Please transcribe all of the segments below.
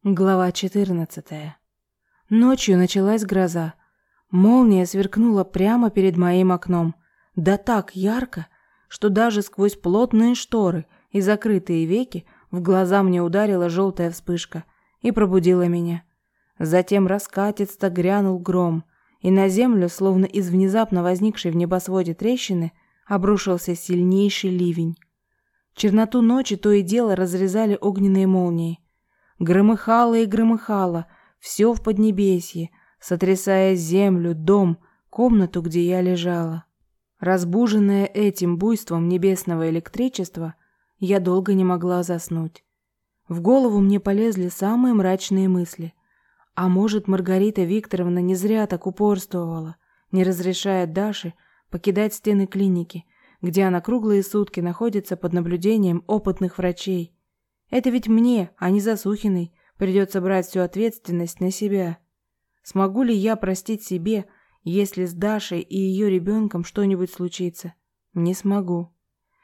Глава 14. Ночью началась гроза. Молния сверкнула прямо перед моим окном. Да так ярко, что даже сквозь плотные шторы и закрытые веки в глаза мне ударила желтая вспышка и пробудила меня. Затем раскатисто грянул гром, и на землю, словно из внезапно возникшей в небосводе трещины, обрушился сильнейший ливень. Черноту ночи то и дело разрезали огненные молнии. Громыхало и громыхало все в поднебесье, сотрясая землю, дом, комнату, где я лежала. Разбуженная этим буйством небесного электричества, я долго не могла заснуть. В голову мне полезли самые мрачные мысли. А может, Маргарита Викторовна не зря так упорствовала, не разрешая Даше покидать стены клиники, где она круглые сутки находится под наблюдением опытных врачей. Это ведь мне, а не Засухиной, придется брать всю ответственность на себя. Смогу ли я простить себе, если с Дашей и ее ребенком что-нибудь случится? Не смогу.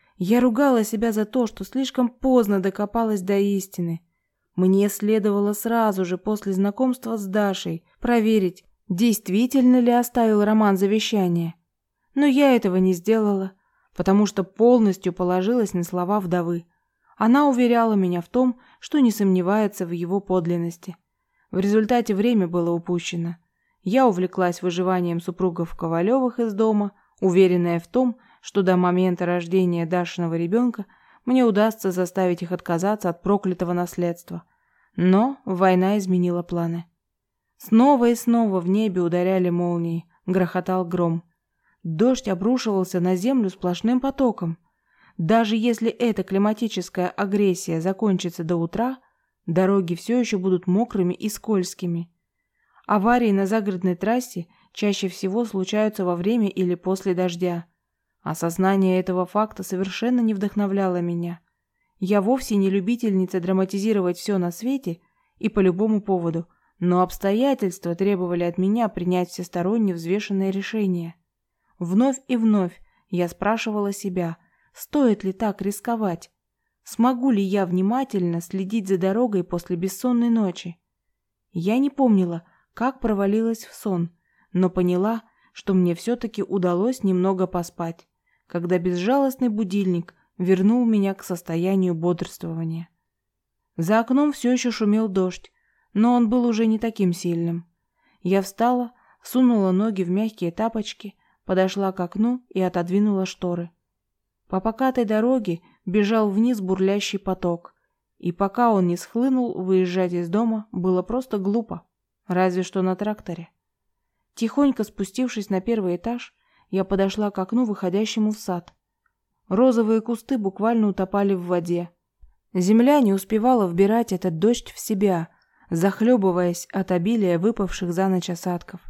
Я ругала себя за то, что слишком поздно докопалась до истины. Мне следовало сразу же после знакомства с Дашей проверить, действительно ли оставил Роман завещание. Но я этого не сделала, потому что полностью положилась на слова вдовы. Она уверяла меня в том, что не сомневается в его подлинности. В результате время было упущено. Я увлеклась выживанием супругов Ковалевых из дома, уверенная в том, что до момента рождения Дашиного ребенка мне удастся заставить их отказаться от проклятого наследства. Но война изменила планы. Снова и снова в небе ударяли молнии, грохотал гром. Дождь обрушивался на землю сплошным потоком. Даже если эта климатическая агрессия закончится до утра, дороги все еще будут мокрыми и скользкими. Аварии на загородной трассе чаще всего случаются во время или после дождя. Осознание этого факта совершенно не вдохновляло меня. Я вовсе не любительница драматизировать все на свете и по любому поводу, но обстоятельства требовали от меня принять всесторонне взвешенное решение. Вновь и вновь я спрашивала себя, стоит ли так рисковать? Смогу ли я внимательно следить за дорогой после бессонной ночи? Я не помнила, как провалилась в сон, но поняла, что мне все-таки удалось немного поспать, когда безжалостный будильник вернул меня к состоянию бодрствования. За окном все еще шумел дождь, но он был уже не таким сильным. Я встала, сунула ноги в мягкие тапочки, подошла к окну и отодвинула шторы. По покатой дороге бежал вниз бурлящий поток, и пока он не схлынул, выезжать из дома было просто глупо, разве что на тракторе. Тихонько спустившись на первый этаж, я подошла к окну, выходящему в сад. Розовые кусты буквально утопали в воде. Земля не успевала вбирать этот дождь в себя, захлебываясь от обилия выпавших за ночь осадков.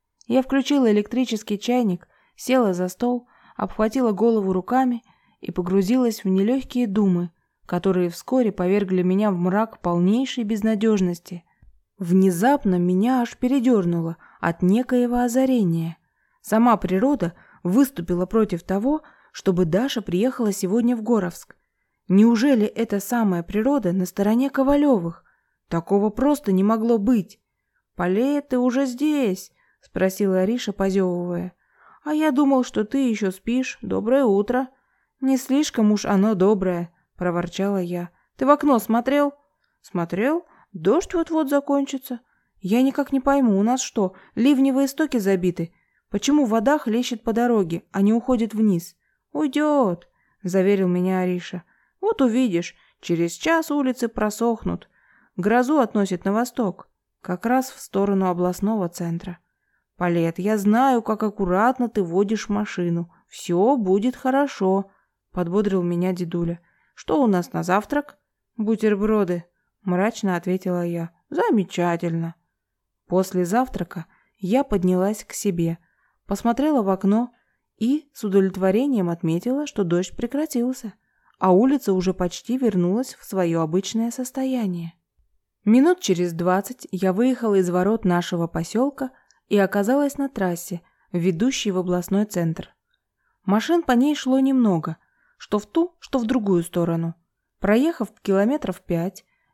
Я включила электрический чайник, села за стол, обхватила голову руками и погрузилась в нелегкие думы, которые вскоре повергли меня в мрак полнейшей безнадежности. Внезапно меня аж передернуло от некоего озарения. Сама природа выступила против того, чтобы Даша приехала сегодня в Горовск. Неужели эта самая природа на стороне Ковалевых? Такого просто не могло быть. «Полея, ты уже здесь?» — спросила Ариша, позевывая. «А я думал, что ты еще спишь. Доброе утро». «Не слишком уж оно доброе», — проворчала я. «Ты в окно смотрел?» «Смотрел? Дождь вот-вот закончится». «Я никак не пойму, у нас что, ливневые стоки забиты? Почему вода хлещет по дороге, а не уходит вниз?» «Уйдет», — заверил меня Ариша. «Вот увидишь, через час улицы просохнут. Грозу относит на восток, как раз в сторону областного центра». «Палет, я знаю, как аккуратно ты водишь машину. Все будет хорошо», — подбодрил меня дедуля. «Что у нас на завтрак?» «Бутерброды», — мрачно ответила я. «Замечательно». После завтрака я поднялась к себе, посмотрела в окно и с удовлетворением отметила, что дождь прекратился, а улица уже почти вернулась в свое обычное состояние. Минут через 20 я выехала из ворот нашего поселка и оказалась на трассе, ведущей в областной центр. Машин по ней шло немного, что в ту, что в другую сторону. Проехав километров 5,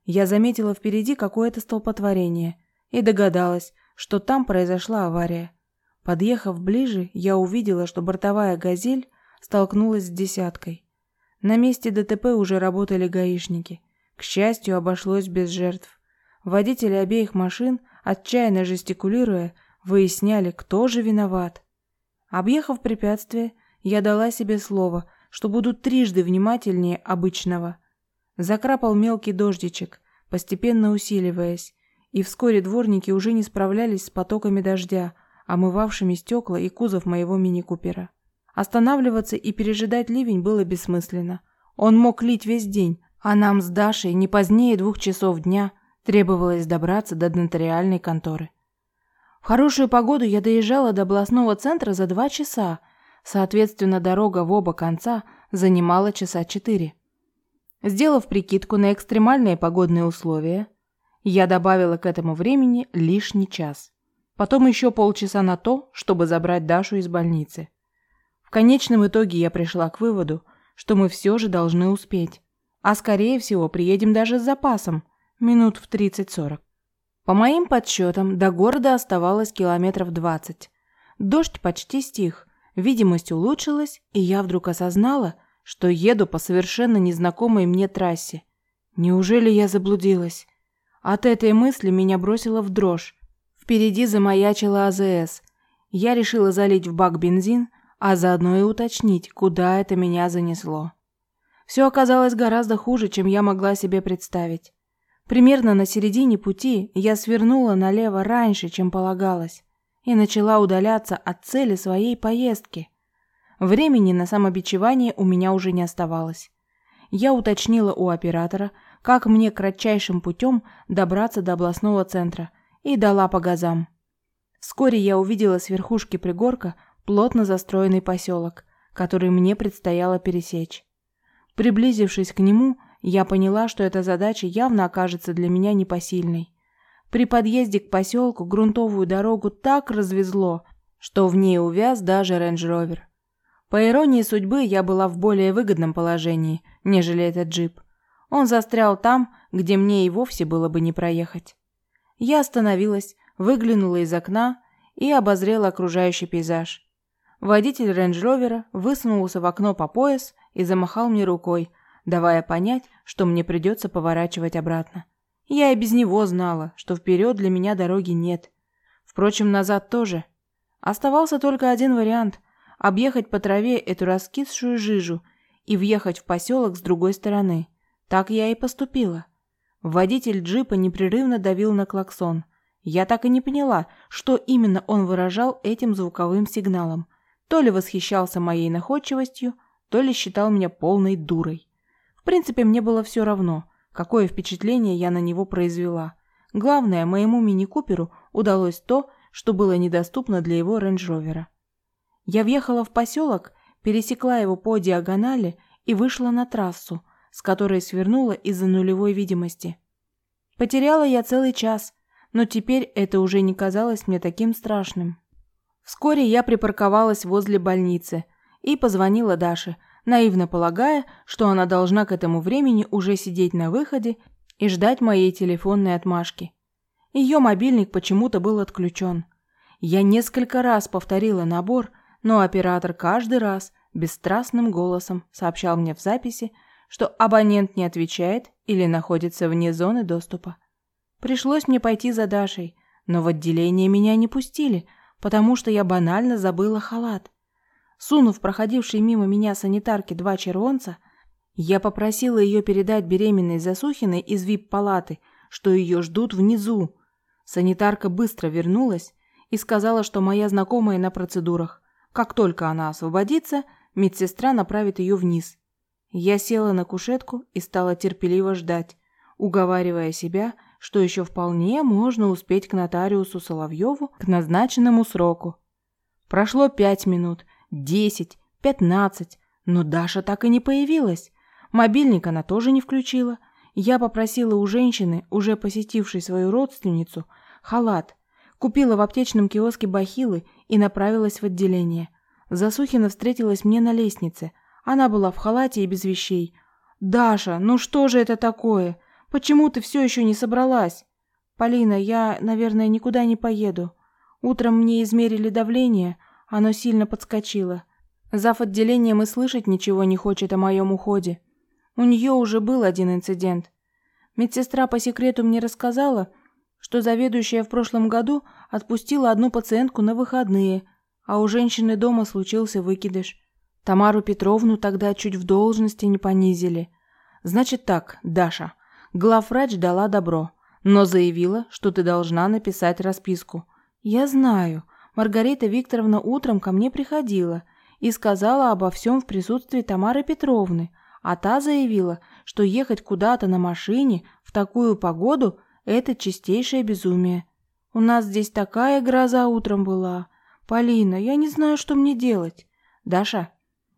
Я заметила впереди какое-то столпотворение и догадалась, что там произошла авария. Подъехав ближе, я увидела, что бортовая «Газель» столкнулась с десяткой. На месте ДТП уже работали гаишники. К счастью, обошлось без жертв. Водители обеих машин, отчаянно жестикулируя, выясняли, кто же виноват. Объехав препятствие, я дала себе слово, что буду трижды внимательнее обычного. Закрапал мелкий дождичек, постепенно усиливаясь, и вскоре дворники уже не справлялись с потоками дождя, омывавшими стекла и кузов моего мини-купера. Останавливаться и пережидать ливень было бессмысленно. Он мог лить весь день, а нам с Дашей не позднее 2 часов дня требовалось добраться до нотариальной конторы. В хорошую погоду я доезжала до областного центра за 2 часа, соответственно, дорога в оба конца занимала часа 4. Сделав прикидку на экстремальные погодные условия, я добавила к этому времени лишний час. Потом еще полчаса на то, чтобы забрать Дашу из больницы. В конечном итоге я пришла к выводу, что мы все же должны успеть. А скорее всего приедем даже с запасом, минут в 30-40. По моим подсчетам, до города оставалось километров 20. Дождь почти стих, видимость улучшилась, и я вдруг осознала, что еду по совершенно незнакомой мне трассе. Неужели я заблудилась? От этой мысли меня бросило в дрожь. Впереди замаячила АЗС. Я решила залить в бак бензин, а заодно и уточнить, куда это меня занесло. Все оказалось гораздо хуже, чем я могла себе представить. Примерно на середине пути я свернула налево раньше, чем полагалось, и начала удаляться от цели своей поездки. Времени на самобичевание у меня уже не оставалось. Я уточнила у оператора, как мне кратчайшим путем добраться до областного центра, и дала по газам. Вскоре я увидела с верхушки пригорка плотно застроенный поселок, который мне предстояло пересечь. Приблизившись к нему, я поняла, что эта задача явно окажется для меня непосильной. При подъезде к поселку грунтовую дорогу так развезло, что в ней увяз даже рейндж-ровер. По иронии судьбы, я была в более выгодном положении, нежели этот джип. Он застрял там, где мне и вовсе было бы не проехать. Я остановилась, выглянула из окна и обозрела окружающий пейзаж. Водитель рейндж-ровера высунулся в окно по пояс и замахал мне рукой, давая понять, что мне придется поворачивать обратно. Я и без него знала, что вперед для меня дороги нет. Впрочем, назад тоже. Оставался только один вариант – объехать по траве эту раскисшую жижу и въехать в поселок с другой стороны. Так я и поступила. Водитель джипа непрерывно давил на клаксон. Я так и не поняла, что именно он выражал этим звуковым сигналом. То ли восхищался моей находчивостью, то ли считал меня полной дурой. В принципе, мне было все равно, какое впечатление я на него произвела. Главное, моему мини-куперу удалось то, что было недоступно для его рейндж-ровера. Я въехала в поселок, пересекла его по диагонали и вышла на трассу, с которой свернула из-за нулевой видимости. Потеряла я целый час, но теперь это уже не казалось мне таким страшным. Вскоре я припарковалась возле больницы и позвонила Даше, наивно полагая, что она должна к этому времени уже сидеть на выходе и ждать моей телефонной отмашки. Ее мобильник почему-то был отключен. Я несколько раз повторила набор, но оператор каждый раз бесстрастным голосом сообщал мне в записи, что абонент не отвечает или находится вне зоны доступа. Пришлось мне пойти за Дашей, но в отделение меня не пустили, потому что я банально забыла халат. Сунув проходившей мимо меня санитарке 2 червонца, я попросила ее передать беременной Засухиной из вип-палаты, что ее ждут внизу. Санитарка быстро вернулась и сказала, что моя знакомая на процедурах. Как только она освободится, медсестра направит ее вниз. Я села на кушетку и стала терпеливо ждать, уговаривая себя, что еще вполне можно успеть к нотариусу Соловьеву к назначенному сроку. Прошло 5 минут, 10, 15, но Даша так и не появилась. Мобильник она тоже не включила. Я попросила у женщины, уже посетившей свою родственницу, халат, купила в аптечном киоске бахилы и направилась в отделение. Засухина встретилась мне на лестнице. Она была в халате и без вещей. «Даша, ну что же это такое? Почему ты все еще не собралась? Полина, я, наверное, никуда не поеду. Утром мне измерили давление, оно сильно подскочило. Зав. Отделением и слышать ничего не хочет о моем уходе. У нее уже был один инцидент. Медсестра по секрету мне рассказала, что заведующая в прошлом году отпустила одну пациентку на выходные, а у женщины дома случился выкидыш. Тамару Петровну тогда чуть в должности не понизили. Значит так, Даша, главврач дала добро, но заявила, что ты должна написать расписку. Я знаю, Маргарита Викторовна утром ко мне приходила и сказала обо всем в присутствии Тамары Петровны, а та заявила, что ехать куда-то на машине в такую погоду – это чистейшее безумие. У нас здесь такая гроза утром была. Полина, я не знаю, что мне делать. Даша,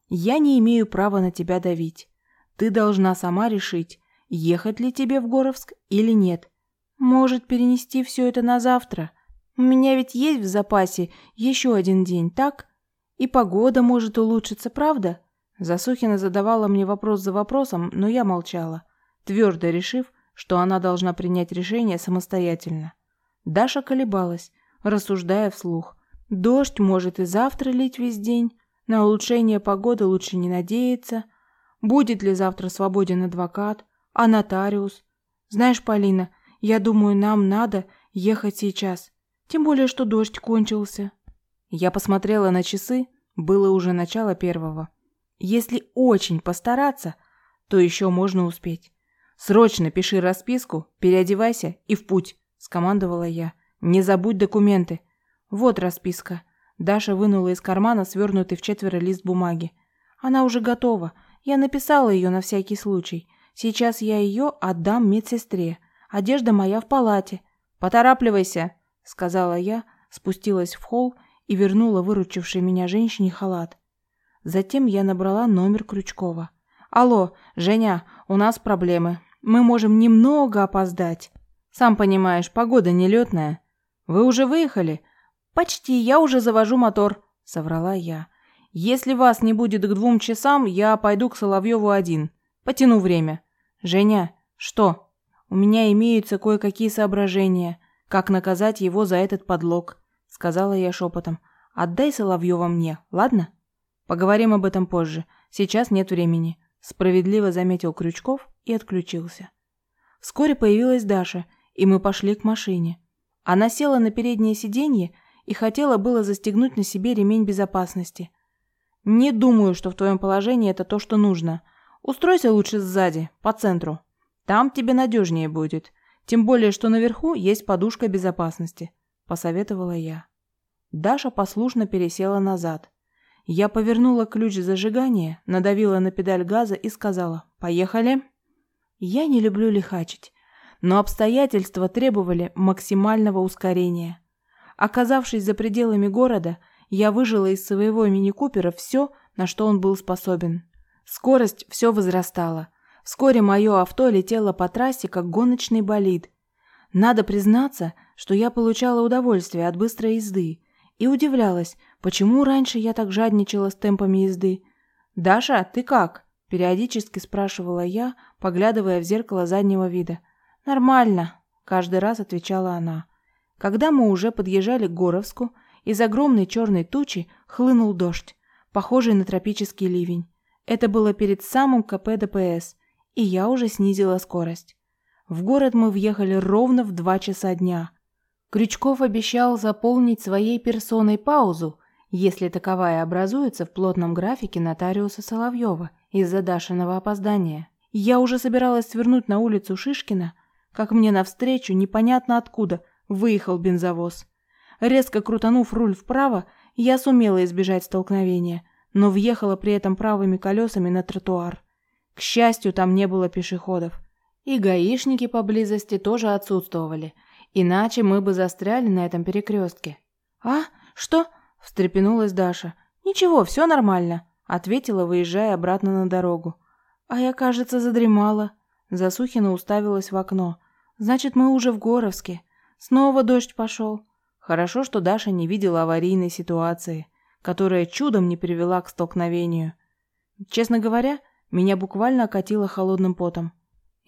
я не имею права на тебя давить. Ты должна сама решить, ехать ли тебе в Горовск или нет. Может, перенести все это на завтра? У меня ведь есть в запасе еще один день, так? И погода может улучшиться, правда? Засухина задавала мне вопрос за вопросом, но я молчала, твердо решив, что она должна принять решение самостоятельно. Даша колебалась, рассуждая вслух. Дождь может и завтра лить весь день, на улучшение погоды лучше не надеяться. Будет ли завтра свободен адвокат, а нотариус? Знаешь, Полина, я думаю, нам надо ехать сейчас, тем более, что дождь кончился. Я посмотрела на часы, было уже начало первого. Если очень постараться, то еще можно успеть. «Срочно пиши расписку, переодевайся и в путь», – скомандовала я. «Не забудь документы». «Вот расписка». Даша вынула из кармана свернутый в четверо лист бумаги. «Она уже готова. Я написала ее на всякий случай. Сейчас я ее отдам медсестре. Одежда моя в палате». «Поторапливайся», – сказала я, спустилась в холл и вернула выручившей меня женщине халат. Затем я набрала номер Крючкова. «Алло, Женя, у нас проблемы. Мы можем немного опоздать. Сам понимаешь, погода нелетная. Вы уже выехали?» «Почти, я уже завожу мотор», — соврала я. «Если вас не будет к 2 часам, я пойду к Соловьеву один. Потяну время». «Женя, что?» «У меня имеются кое-какие соображения, как наказать его за этот подлог», — сказала я шепотом. «Отдай Соловьева мне, ладно?» «Поговорим об этом позже. Сейчас нет времени», — справедливо заметил Крючков и отключился. Вскоре появилась Даша, и мы пошли к машине. Она села на переднее сиденье и хотела было застегнуть на себе ремень безопасности. «Не думаю, что в твоем положении это то, что нужно. Устройся лучше сзади, по центру. Там тебе надежнее будет. Тем более, что наверху есть подушка безопасности», — посоветовала я. Даша послушно пересела назад. Я повернула ключ зажигания, надавила на педаль газа и сказала: «Поехали». Я не люблю лихачить, но обстоятельства требовали максимального ускорения. Оказавшись за пределами города, я выжила из своего мини-купера все, на что он был способен. Скорость все возрастала. Вскоре мое авто летело по трассе, как гоночный болид. Надо признаться, что я получала удовольствие от быстрой езды и удивлялась, почему раньше я так жадничала с темпами езды. «Даша, ты как?» – периодически спрашивала я, поглядывая в зеркало заднего вида. «Нормально», – каждый раз отвечала она. Когда мы уже подъезжали к Горовску, из огромной черной тучи хлынул дождь, похожий на тропический ливень. Это было перед самым КП ДПС, и я уже снизила скорость. В город мы въехали ровно в 2 часа дня. Крючков обещал заполнить своей персоной паузу, если таковая образуется в плотном графике нотариуса Соловьева из-за Дашиного опоздания. Я уже собиралась свернуть на улицу Шишкина, как мне навстречу, непонятно откуда, выехал бензовоз. Резко крутанув руль вправо, я сумела избежать столкновения, но въехала при этом правыми колесами на тротуар. К счастью, там не было пешеходов. И гаишники поблизости тоже отсутствовали, иначе мы бы застряли на этом перекрестке. «А? Что?» – встрепенулась Даша. «Ничего, все нормально», – ответила, выезжая обратно на дорогу. «А я, кажется, задремала». Засухина уставилась в окно. «Значит, мы уже в Горовске. Снова дождь пошел». Хорошо, что Даша не видела аварийной ситуации, которая чудом не привела к столкновению. Честно говоря, меня буквально окатило холодным потом.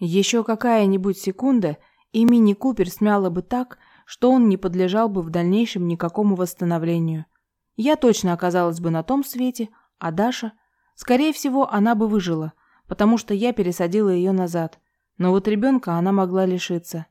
Еще какая-нибудь секунда, и мини-купер смяло бы так, что он не подлежал бы в дальнейшем никакому восстановлению. Я точно оказалась бы на том свете, а Даша, скорее всего, она бы выжила, потому что я пересадила ее назад. Но вот ребенка она могла лишиться.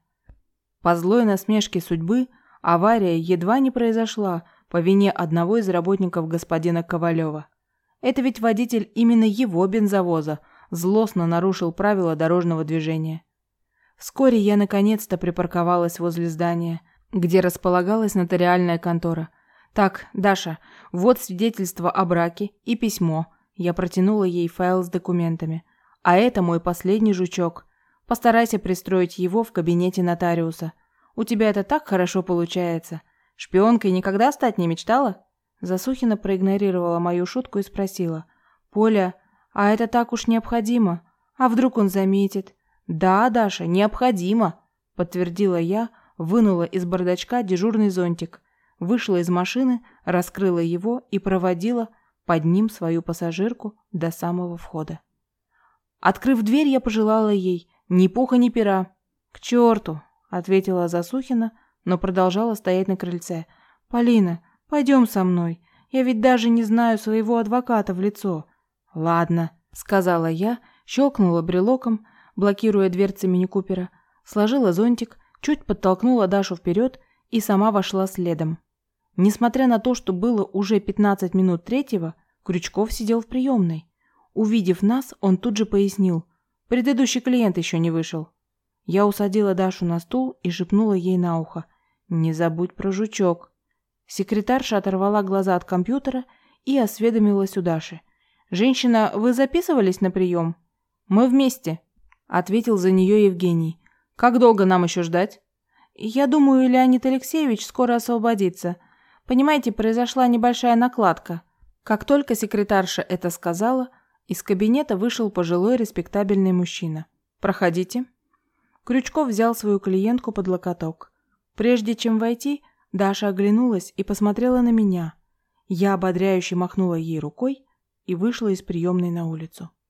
По злой насмешке судьбы авария едва не произошла по вине одного из работников господина Ковалева. Это ведь водитель именно его бензовоза злостно нарушил правила дорожного движения. Вскоре я наконец-то припарковалась возле здания, где располагалась нотариальная контора. «Так, Даша, вот свидетельство о браке и письмо». Я протянула ей файл с документами. «А это мой последний жучок. Постарайся пристроить его в кабинете нотариуса. У тебя это так хорошо получается. Шпионкой никогда стать не мечтала?» Засухина проигнорировала мою шутку и спросила. «Поля, а это так уж необходимо? А вдруг он заметит?» «Да, Даша, необходимо», – подтвердила я, вынула из бардачка дежурный зонтик, вышла из машины, раскрыла его и проводила под ним свою пассажирку до самого входа. Открыв дверь, я пожелала ей ни пуха, ни пера. «К черту», – ответила Засухина, но продолжала стоять на крыльце. «Полина, пойдем со мной. Я ведь даже не знаю своего адвоката в лицо». «Ладно», – сказала я, щелкнула брелоком, блокируя дверцы мини-купера, сложила зонтик, чуть подтолкнула Дашу вперед и сама вошла следом. Несмотря на то, что было уже 15 минут третьего, Крючков сидел в приемной. Увидев нас, он тут же пояснил: «Предыдущий клиент еще не вышел». Я усадила Дашу на стул и шепнула ей на ухо: «Не забудь про жучок». Секретарша оторвала глаза от компьютера и осведомилась у Даши: «Женщина, вы записывались на прием?» «Мы вместе», — ответил за нее Евгений. «Как долго нам еще ждать?» «Я думаю, Леонид Алексеевич скоро освободится. Понимаете, произошла небольшая накладка». Как только секретарша это сказала, из кабинета вышел пожилой респектабельный мужчина. «Проходите». Крючков взял свою клиентку под локоток. Прежде чем войти, Даша оглянулась и посмотрела на меня. Я ободряюще махнула ей рукой и вышла из приемной на улицу.